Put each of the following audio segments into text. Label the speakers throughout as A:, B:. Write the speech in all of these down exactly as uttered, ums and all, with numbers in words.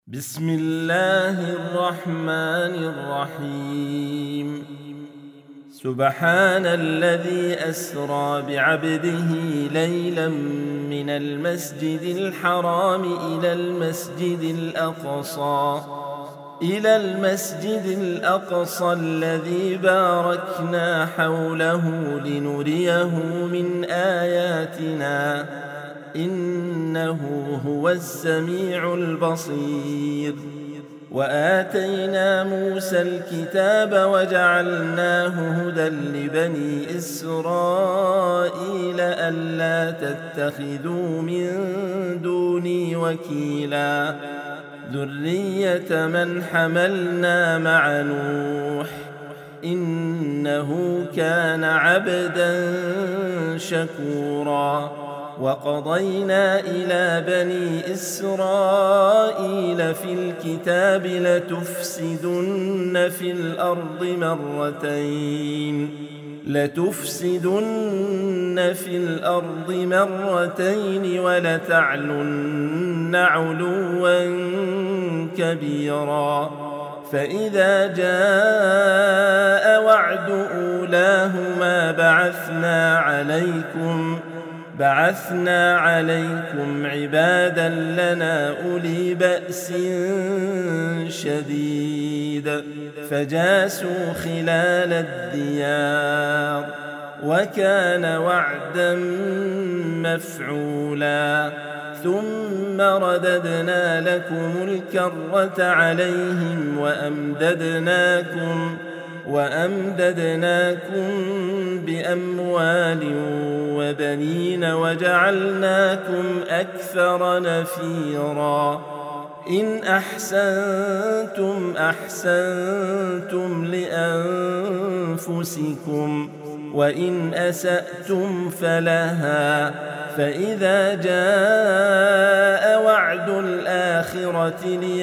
A: بسم الله الرحمن الرحيم. سبحان الذي أسرى بعبده ليلا من المسجد الحرام إلى المسجد الأقصى إلى المسجد الأقصى الذي باركنا حوله لنريه من آياتنا إنه هو السميع البصير. وآتينا موسى الكتاب وجعلناه هدى لبني إسرائيل ألا تتخذوا من دوني وكيلا ذرية من حملنا مع نوح إنه كان عبدا شكورا. وقضينا إلى بني إسرائيل في الكتاب لتفسدن في الأرض مرتين لتفسدن في الأرض مرتين ولتعلن علوا كبيرا. فإذا جاء وعد أولاهما بعثنا عليكم بعثنا عليكم عبادا لنا أولي بأس شديد فجاسوا خلال الديار وكان وعدا مفعولا. ثم رددنا لكم الكرة عليهم وأمددناكم وأمددناكم بأموال وبنين وجعلناكم أكثر نفيرا. إن أحسنتم أحسنتم لأنفسكم وإن أسأتم فلها. فإذا جاء وعد الآخرة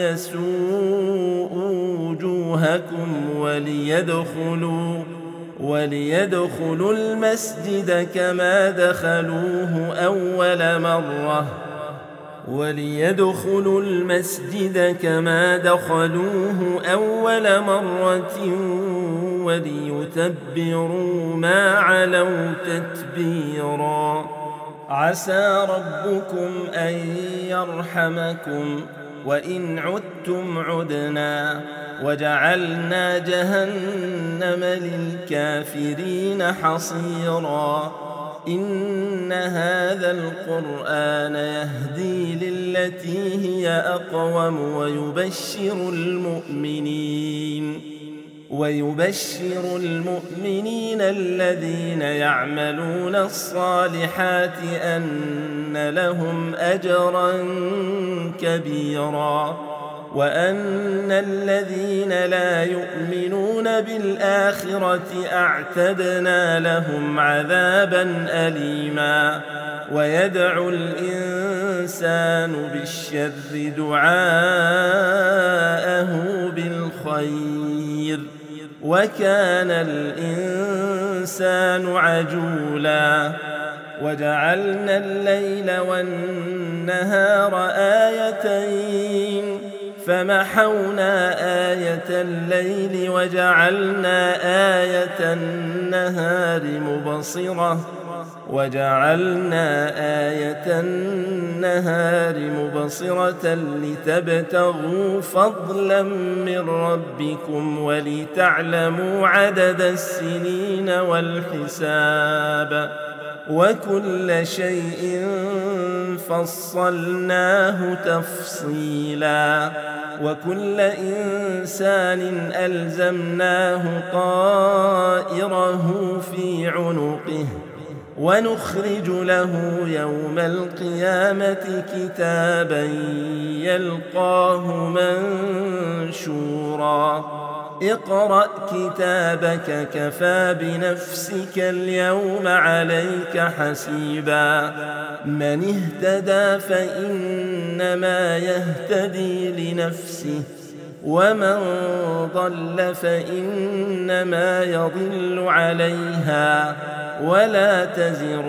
A: ليسوءوا وجوهكم وليدخلوا وليدخلوا المسجد كما دخلوه أول مرة وليدخلوا المسجد كما دخلوه أول مرة وليتبروا ما علوا تتبيرا. عسى ربكم أن يرحمكم وإن عدتم عدنا وجعلنا جهنم للكافرين حصيرا. إن هذا القرآن يهدي للتي هي أقوم ويبشر المؤمنين ويبشر المؤمنين الذين يعملون الصالحات أن لهم أجرا كبيرا وأن الذين لا يؤمنون بالآخرة أعتدنا لهم عذابا أليما. ويدعو الإنسان بالشر دعاءه بالخير وكان الإنسان عجولا. وجعلنا الليل والنهار آيتين فمحونا آية الليل وجعلنا آية النهار مبصرة وجعلنا آية النهار مبصرة لتبتغوا فضلا من ربكم ولتعلموا عدد السنين والحساب وكل شيء فصلناه تفصيلا. وكل إنسان ألزمناه طائره في عنقه ونخرج له يوم القيامة كتابا يلقاه منشورا. اقرأ كتابك كفى بنفسك اليوم عليك حسيبا. من اهتدى فإنما يهتدي لنفسه ومن ضل فإنما يضل عليها ولا تزر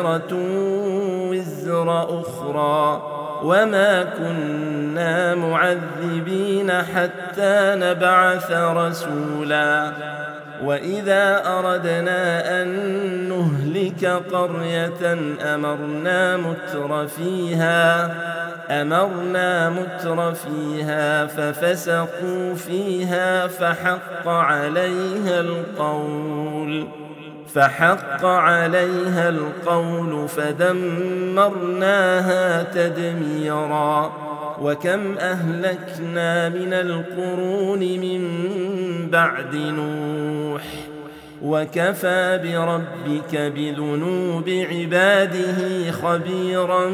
A: وازرة وزر أخرى وما كنا معذبين معذبين حتى نبعث رسولا وإذا أردنا أن نهلك قرية أمرنا متر فيها أمرنا متر فيها ففسقوا فيها فحق عليها القول فحق عليها القول فدمرناها تدميرا وكم أهلكنا من القرون من بعد نوح وكفى بربك بذنوب عباده خبيرا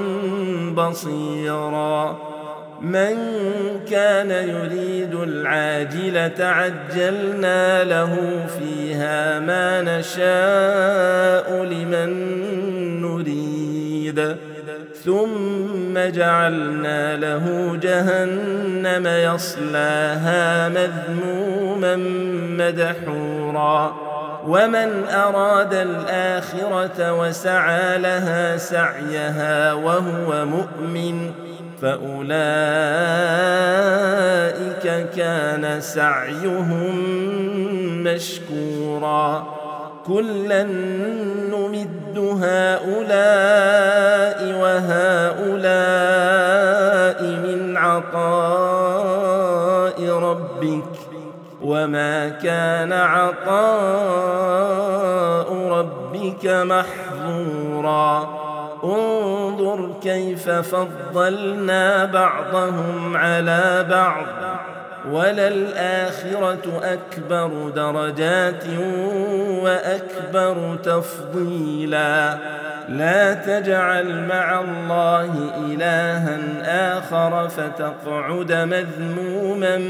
A: بصيرا من كان يريد العاجلة عجلنا له فيها ما نشاء لمن نريد ثم جعلنا له جهنم يصلاها مذموما مدحورا ومن أراد الآخرة وسعى لها سعيها وهو مؤمن فأولئك كان سعيهم مشكورا كلا نمد هؤلاء وهؤلاء من عطاء ربك وما كان عطاء ربك محظورا انظر كيف فضلنا بعضهم على بعض وللآخرة أكبر درجات وأكبر تفضيلا لا تجعل مع الله إلها آخر فتقعد مذموما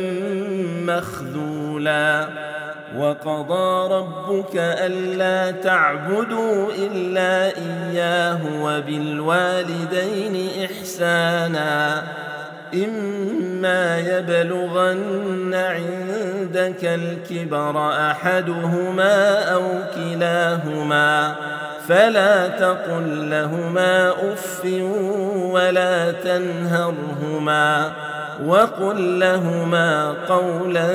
A: مخذولا وقضى ربك ألا تعبدوا إلا إياه وبالوالدين إحسانا إما يبلغن عندك الكبر أحدهما أو كلاهما فلا تقل لهما أف ولا تنهرهما وقل لهما قولا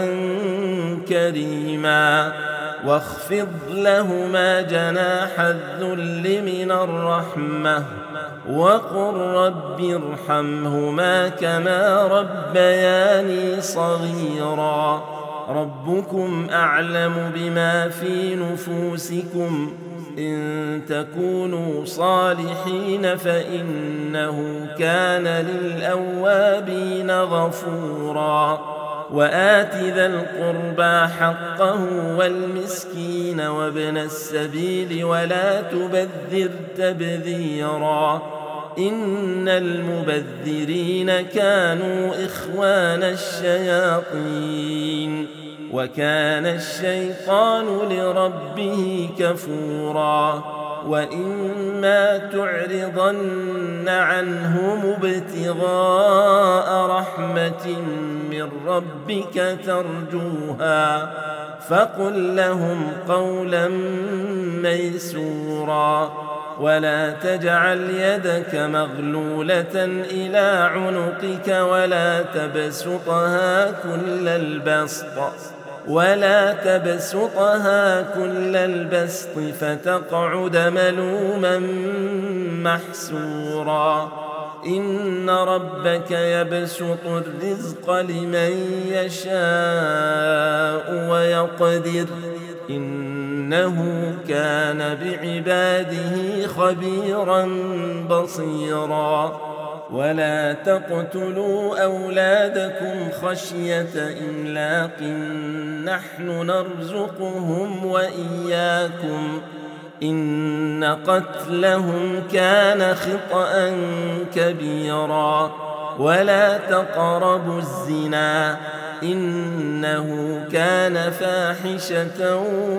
A: كريما واخفض لهما جناح الذل من الرحمة وقل رب ارحمهما كما ربياني صغيرا ربكم أعلم بما في نفوسكم إن تكونوا صالحين فإنه كان للأوابين غفورا وآت ذا القربى حقه والمسكين وابن السبيل ولا تبذر تبذيرا إن المبذرين كانوا إخوان الشياطين وكان الشيطان لربه كفورا وإما تعرضن عنهم ابتغاء رحمة من ربك ترجوها فقل لهم قولا ميسورا ولا تجعل يدك مغلولة إلى عنقك ولا تبسطها كل البسط ولا تبسطها كل البسط فتقعد ملوما محسورا إن ربك يبسط الرزق لمن يشاء ويقدر إنه كان بعباده خبيرا بصيرا ولا تقتلوا أولادكم خشية إملاق نحن نرزقهم وإياكم إن قتلهم كان خطأ كبيرا ولا تقربوا الزنا إنه كان فاحشة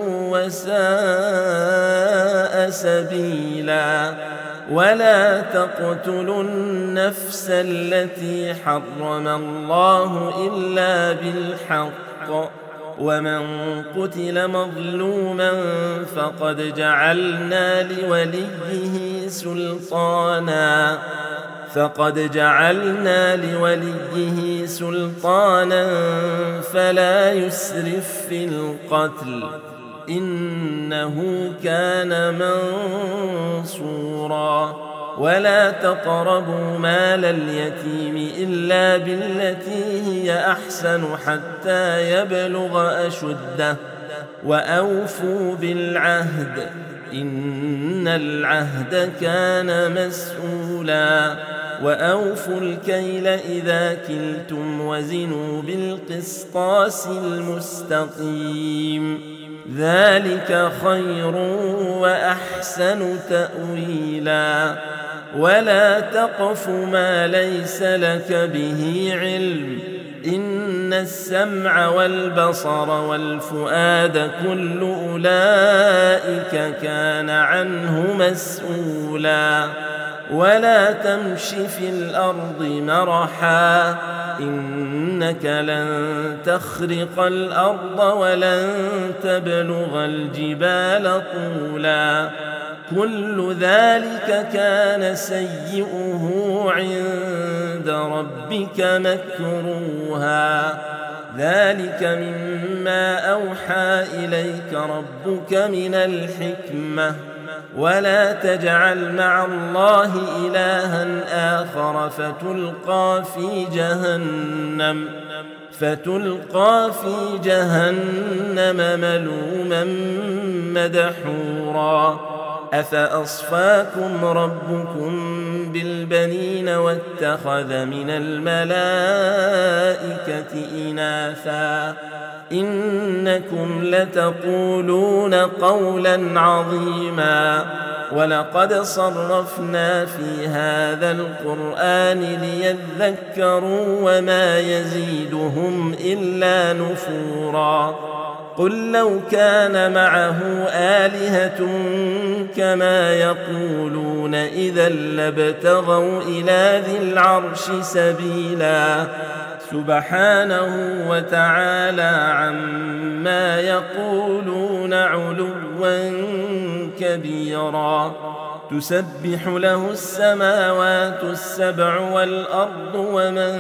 A: وساء سبيلا ولا تقتلوا النفس التي حرم الله إلا بالحق ومن قتل مظلوما فقد جعلنا لوليه سلطانا فقد جعلنا لوليه سلطانا فلا يسرف في القتل إنه كان منصورا ولا تقربوا مال اليتيم إلا بالتي هي أحسن حتى يبلغ أشده وأوفوا بالعهد إن العهد كان مسؤولا وأوفوا الكيل إذا كلتم وزنوا بالقسطاس المستقيم ذلك خير وأحسن تأويلا ولا تقف ما ليس لك به علم إن السمع والبصر والفؤاد كل أولئك كان عنه مسؤولا ولا تمش في الأرض مرحا إنك لن تخرق الأرض ولن تبلغ الجبال طولا كل ذلك كان سيئه عند ربك مكروها ذلك مما أوحى إليك ربك من الحكمة ولا تجعل مع الله إلها آخر فتلقى في جهنم فتلقى في جهنم ملوما مدحورا أفأصفاكم ربكم بالبنين واتخذ من الملائكة إناثا إنكم لتقولون قولا عظيما ولقد صرفنا في هذا القرآن ليذكروا وما يزيدهم إلا نفورا قل لو كان معه آلهة كما يقولون إذا لابتغوا إلى ذي العرش سبيلا سبحانه وتعالى عما يقولون علوا كبيرا تسبح له السماوات السبع والأرض ومن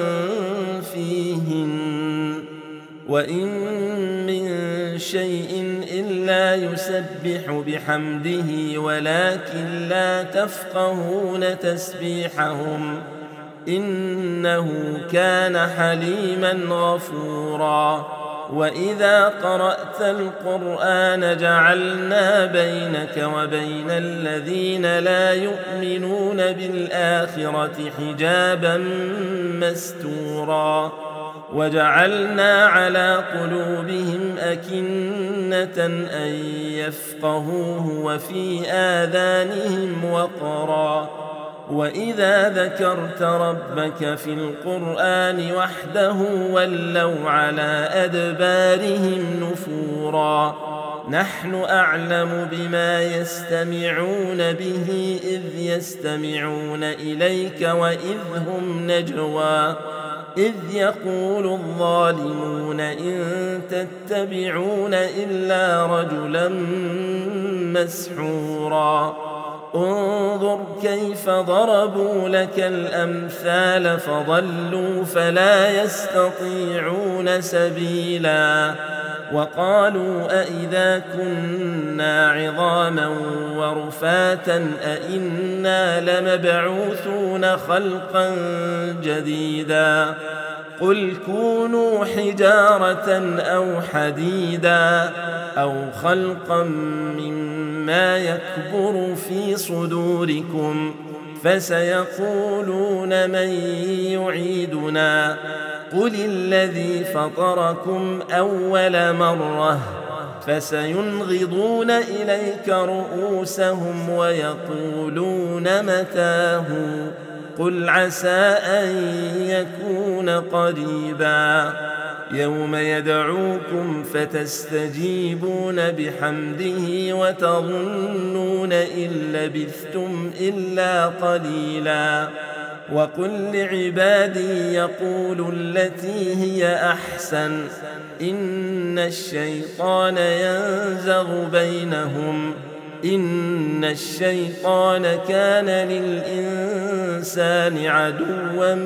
A: فيهن وإن من شيء إلا يسبح بحمده ولكن لا تفقهون تسبيحهم إنه كان حليما غفورا وإذا قرأت القرآن جعلنا بينك وبين الذين لا يؤمنون بالآخرة حجابا مستورا وجعلنا على قلوبهم أكنة أن يفقهوه وفي آذانهم وقرا وإذا ذكرت ربك في القرآن وحده ولوا على أدبارهم نفورا نحن أعلم بما يستمعون به إذ يستمعون إليك وإذ هم نجوى إذ يقول الظالمون إن تتبعون إلا رجلا مسحورا انظر كيف ضربوا لك الأمثال فضلوا فلا يستطيعون سبيلا وقالوا أئذا كنا عظاما ورفاتا أئنا لمبعوثون خلقا جديدا قل كونوا حجارة أو حديدا أو خلقا مما يكبر في صدوركم فسيقولون من يعيدنا قل الذي فطركم أول مرة فسينغضون إليك رؤوسهم ويقولون متاه قل عسى أن يكون قريبا يوم يدعوكم فتستجيبون بحمده وتظنون إن لبثتم إلا قليلا وقل لعبادي يقولوا التي هي أحسن إن الشيطان ينزغ بينهم إن الشيطان كان للإنسان عدوا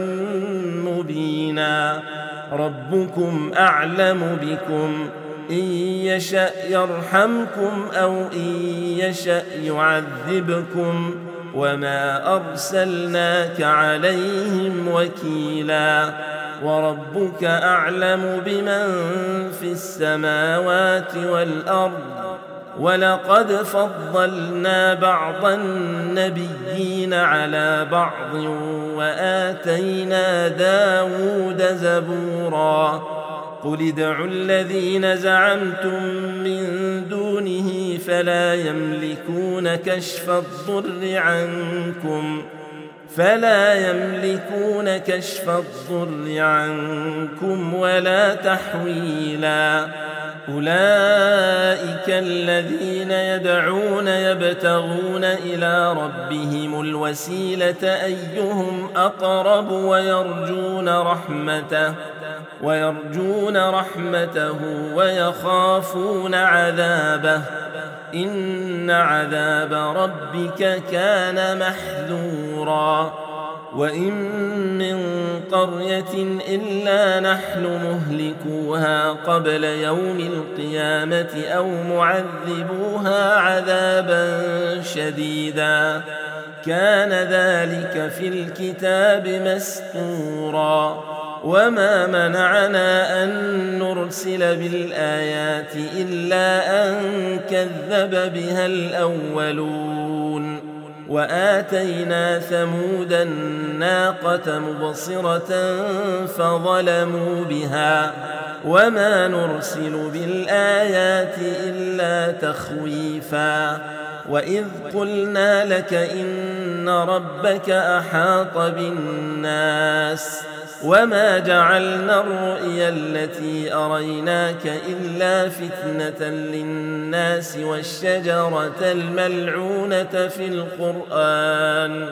A: مبينا ربكم أعلم بكم إن يشأ يرحمكم أو إن يشأ يعذبكم وما أرسلناك عليهم وكيلا وربك أعلم بمن في السماوات والأرض ولقد فضلنا بعض النبيين على بعض وآتينا داود زبورا قل ادعوا الذين زعمتم من دونه فلا يملكون كشف الضر عنكم فلا يملكون كشف الضر عنكم ولا تحويلا أولئك الذين يدعون يبتغون إلى ربهم الوسيلة أيهم أقرب ويرجون رحمته ويرجون رحمته ويخافون عذابه إن عذاب ربك كان محذورا وإن من قرية إلا نحن مهلكوها قبل يوم القيامة أو معذبوها عذابا شديدا كان ذلك في الكتاب مسطورا وما منعنا أن نرسل بالآيات إلا أن كذب بها الأولون وآتينا ثمود الناقة مبصرة فظلموا بها وما نرسل بالآيات إلا تخويفا وإذ قلنا لك إن ربك أحاط بالناس وما جعلنا الرؤيا التي أريناك إلا فتنة للناس والشجرة الملعونة في القرآن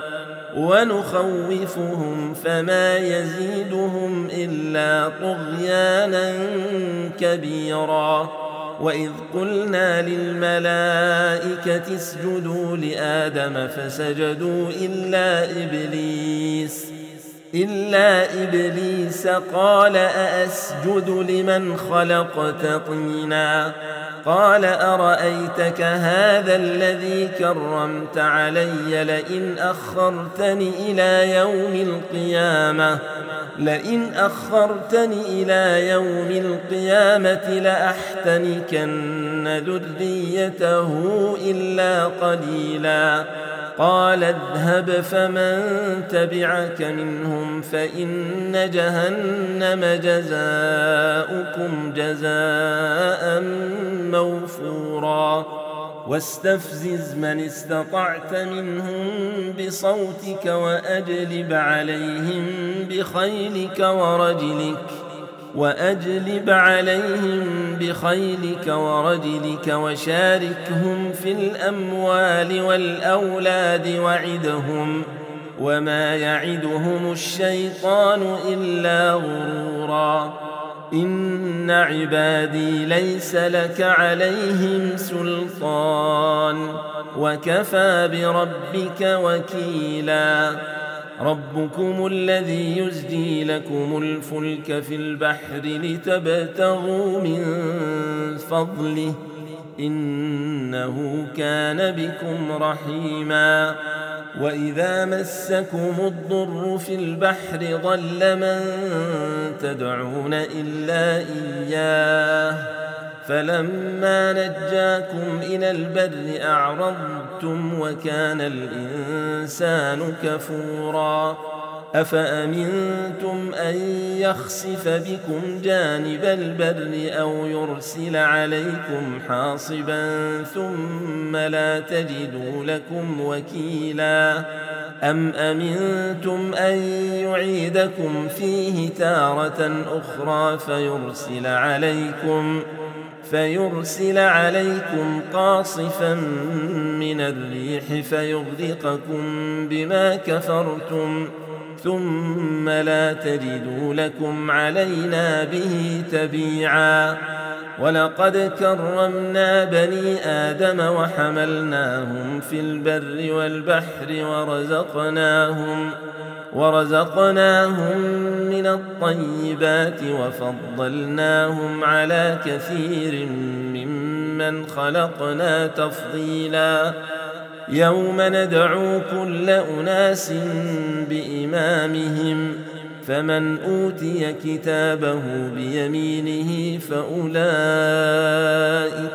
A: ونخوفهم فما يزيدهم إلا طغيانا كبيرا وإذ قلنا للملائكة اسجدوا لآدم فسجدوا إلا إبليس إلا إبليس قال أأسجد لمن خلقت طينا قال أرأيتك هذا الذي كرمت علي لئن أخرتني إلى يوم القيامة لئن أخرتني إلى يوم القيامة لأحتنكن ذريته إلا قليلا قال اذهب فمن تبعك منهم فإن جهنم جزاؤكم جزاء موفورا واستفزز من استطعت منهم بصوتك وأجلب عليهم بخيلك ورجلك وأجلب عليهم بخيلك ورجلك وشاركهم في الأموال والأولاد وعدهم وما يعدهم الشيطان إلا غرورا إن عبادي ليس لك عليهم سلطان وكفى بربك وكيلا ربكم الذي يزجي لكم الفلك في البحر لتبتغوا من فضله إنه كان بكم رحيما وإذا مسكم الضر في البحر ضل من تدعون إلا إياه فلما نجاكم إلى البر أعرضتم وكان الإنسان كفورا أفأمنتم أن يخسف بكم جانب البر أو يرسل عليكم حاصبا ثم لا تجدوا لكم وكيلا أم أمنتم أن يعيدكم فيه تارة أخرى فيرسل عليكم فيرسل عليكم قاصفا من الريح فيغرقكم بما كفرتم ثم لا تجدوا لكم علينا به تبيعا ولقد كرمنا بني آدم وحملناهم في البر والبحر ورزقناهم ورزقناهم من الطيبات وفضلناهم على كثير ممن خلقنا تفضيلا يوم ندعو كل أناس بإمامهم فمن أوتي كتابه بيمينه فأولئك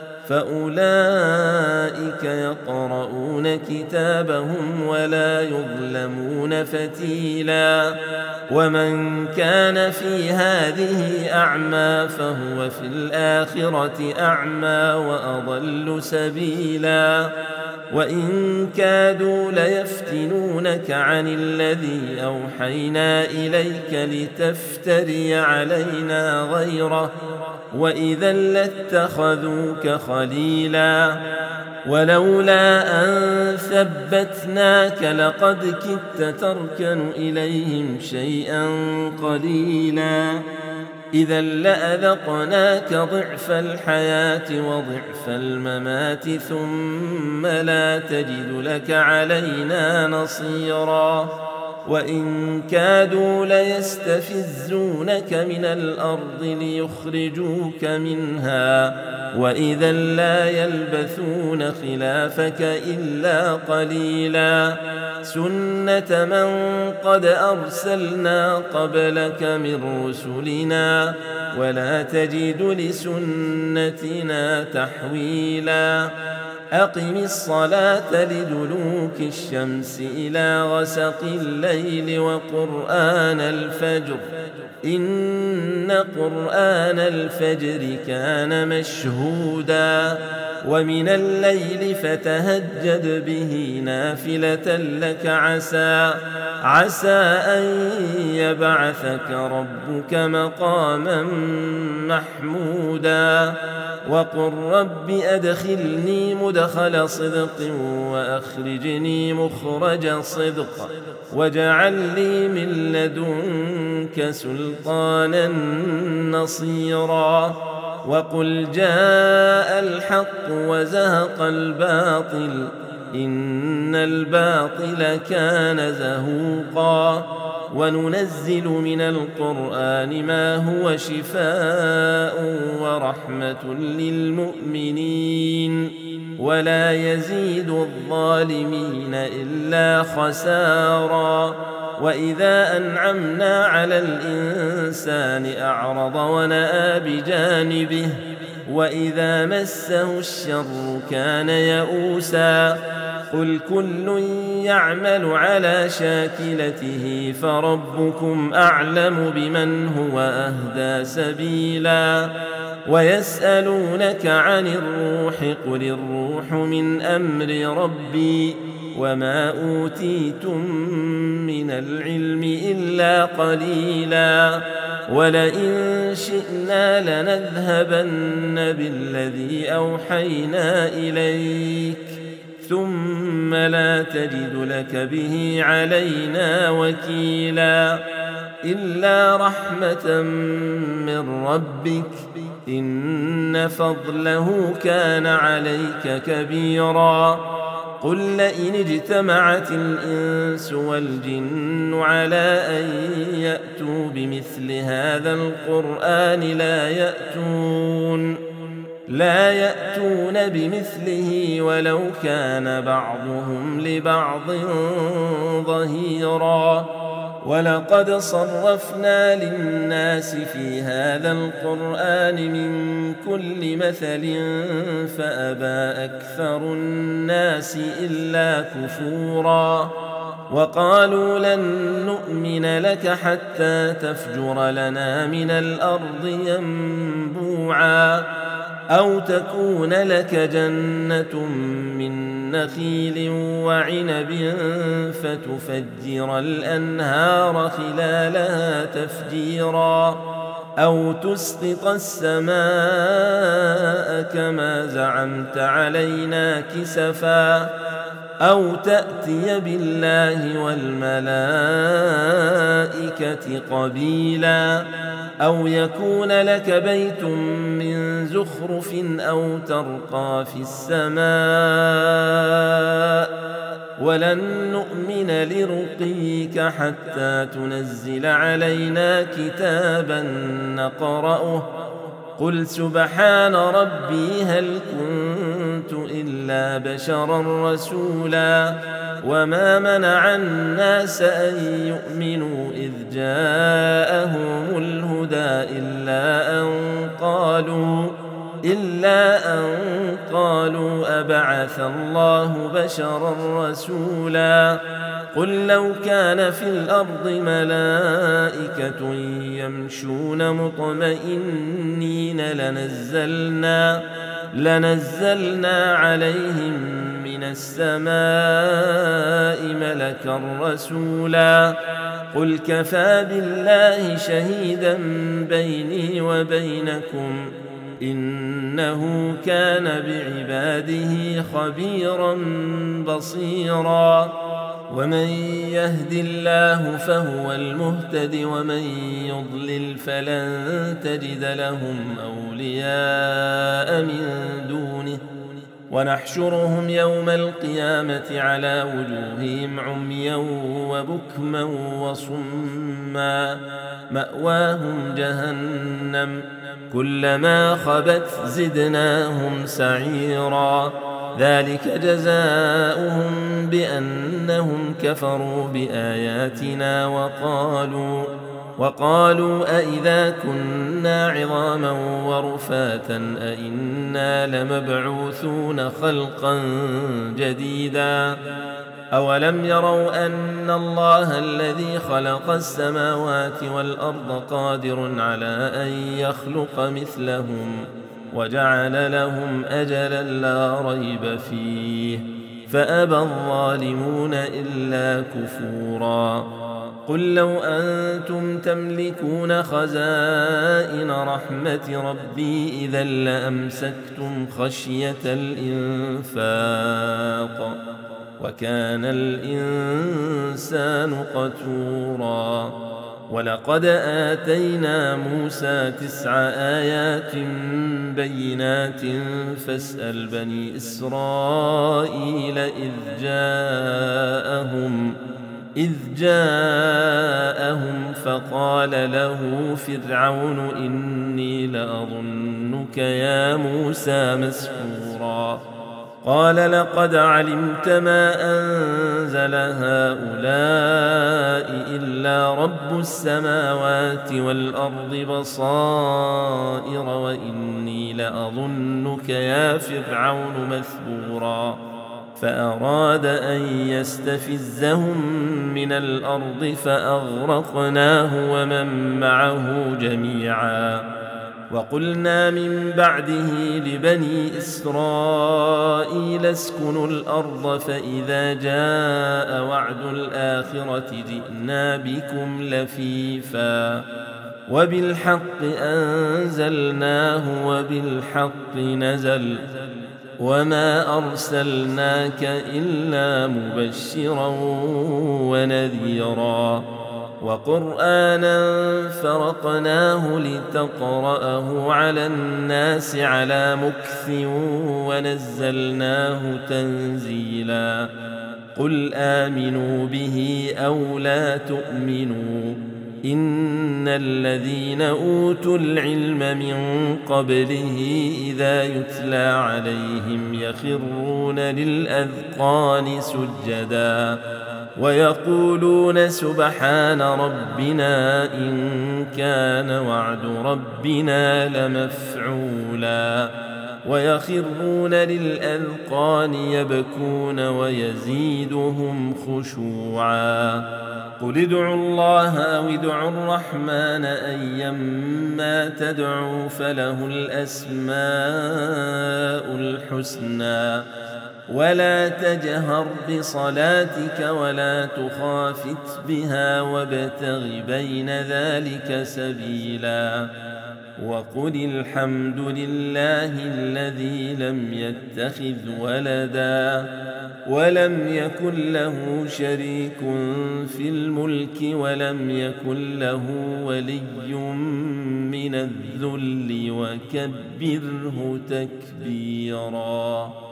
A: فأولئك يقرؤون كتابهم ولا يظلمون فتيلا ومن كان في هذه أعمى فهو في الآخرة أعمى وأضل سبيلا وإن كادوا ليفتنونك عن الذي أوحينا إليك لتفتري علينا غيره وإذا لاتخذوك خليلا ولولا أن ثبتناك لقد كدت تركن إليهم شيئا قليلا إذا لأذقناك ضعف الحياة وضعف الممات ثم لا تجد لك علينا نصيرا وإن كادوا ليستفزونك من الأرض ليخرجوك منها وإذا لا يلبثون خلافك إلا قليلا سنة من قد أرسلنا قبلك من رسلنا ولا تجد لسنتنا تحويلا أقم الصلاة لدلوك الشمس إلى غسق الليل وقرآن الفجر إن قرآن الفجر كان مشهودا ومن الليل فتهجد به نافلة لك عسى عسى أن يبعثك ربك مقاما محمودا وقل رب أدخلني مدخل صدق وأخرجني مخرج صدق واجعل لي من لدنك سلطانا نصيرا وقل جاء الحق وزهق الباطل إن الباطل كان زهوقا وننزل من القرآن ما هو شفاء ورحمة للمؤمنين ولا يزيد الظالمين إلا خسارا وإذا أنعمنا على الإنسان أعرض ونأى بجانبه وإذا مسه الشر كان يئوسا قل كل يعمل على شاكلته فربكم أعلم بمن هو أهدى سبيلا ويسألونك عن الروح قل الروح من أمر ربي وما أوتيتم من العلم إلا قليلا ولئن شئنا لنذهبن بالذي أوحينا إليك ثم لا تجد لك به علينا وكيلا إلا رحمة من ربك إن فضله كان عليك كبيرا قل لئن اجتمعت الإنس والجن على أن يأتوا بمثل هذا القرآن لا يأتون لا يأتون بمثله ولو كان بعضهم لبعض ظهيرا ولقد صرفنا للناس في هذا القرآن من كل مثل فأبى أكثر الناس إلا كفورا وقالوا لن نؤمن لك حتى تفجر لنا من الأرض ينبوعا أو تكون لك جنة من نخيل وعنب فتفجر الأنهار خلالها تفجيرا أو تسقط السماء كما زعمت علينا كسفا أو تأتي بالله والملائكة قبيلا أو يكون لك بيت من زخرف أو ترقى في السماء ولن نؤمن لرقيك حتى تنزل علينا كتابا نقرأه قل سبحان ربي هل كنت إلا بشرا رسولا وما منع الناس أن يؤمنوا إذ جاءهم الهدى إلا أن قالوا إلا أن قالوا أبعث الله بشرا رسولا قل لو كان في الأرض ملائكة يمشون مطمئنين لنزلنا لنزلنا عليهم من السماء ملكا رسولا قل كفى بالله شهيدا بيني وبينكم إنه كان بعباده خبيرا بصيرا ومن يهد الله فهو المهتد ومن يضلل فلن تجد لهم أولياء من دونه ونحشرهم يوم القيامة على وجوههم عميا وبكما وصما مأواهم جهنم كلما خبت زدناهم سعيرا ذلك جزاؤهم بأنهم كفروا بآياتنا وقالوا وقالوا أئذا كنا عظاما ورفاتا أئنا لمبعوثون خلقا جديدا أولم يروا أن الله الذي خلق السماوات والأرض قادر على أن يخلق مثلهم وجعل لهم أجلا لا ريب فيه فأبى الظالمون إلا كفورا قل لو أنتم تملكون خزائن رحمة ربي إذا لأمسكتم خشية الإنفاق وكان الإنسان قتورا ولقد آتينا موسى تسع آيات بينات فاسأل بني إسرائيل إذ جاءهم إذ جاءهم فقال له فرعون إني لأظنك يا موسى مسحورا قال لقد علمت ما أنزل هؤلاء إلا رب السماوات والأرض بصائر وإني لأظنك يا فرعون مثبورا فأراد أن يستفزهم من الأرض فأغرقناه ومن معه جميعا وقلنا من بعده لبني إسرائيل اسكنوا الأرض فإذا جاء وعد الآخرة جئنا بكم لفيفا وبالحق أنزلناه وبالحق نزل وما أرسلناك إلا مبشرا ونذيرا وقرآنا فرقناه لتقرأه على الناس على مكث ونزلناه تنزيلا قل آمنوا به أو لا تؤمنوا إن الذين أوتوا العلم من قبله إذا يتلى عليهم يخرون للأذقان سجدا ويقولون سبحان ربنا إن كان وعد ربنا لمفعولا ويخرون للأذقان يبكون ويزيدهم خشوعا قل ادعوا الله أو ادعوا الرحمن أيما تدعوا فله الأسماء الحسنى ولا تجهر بصلاتك ولا تخافت بها وابتغ بين ذلك سبيلا وقل الحمد لله الذي لم يتخذ ولدا ولم يكن له شريك في الملك ولم يكن له ولي من الذل وكبره تكبيرا.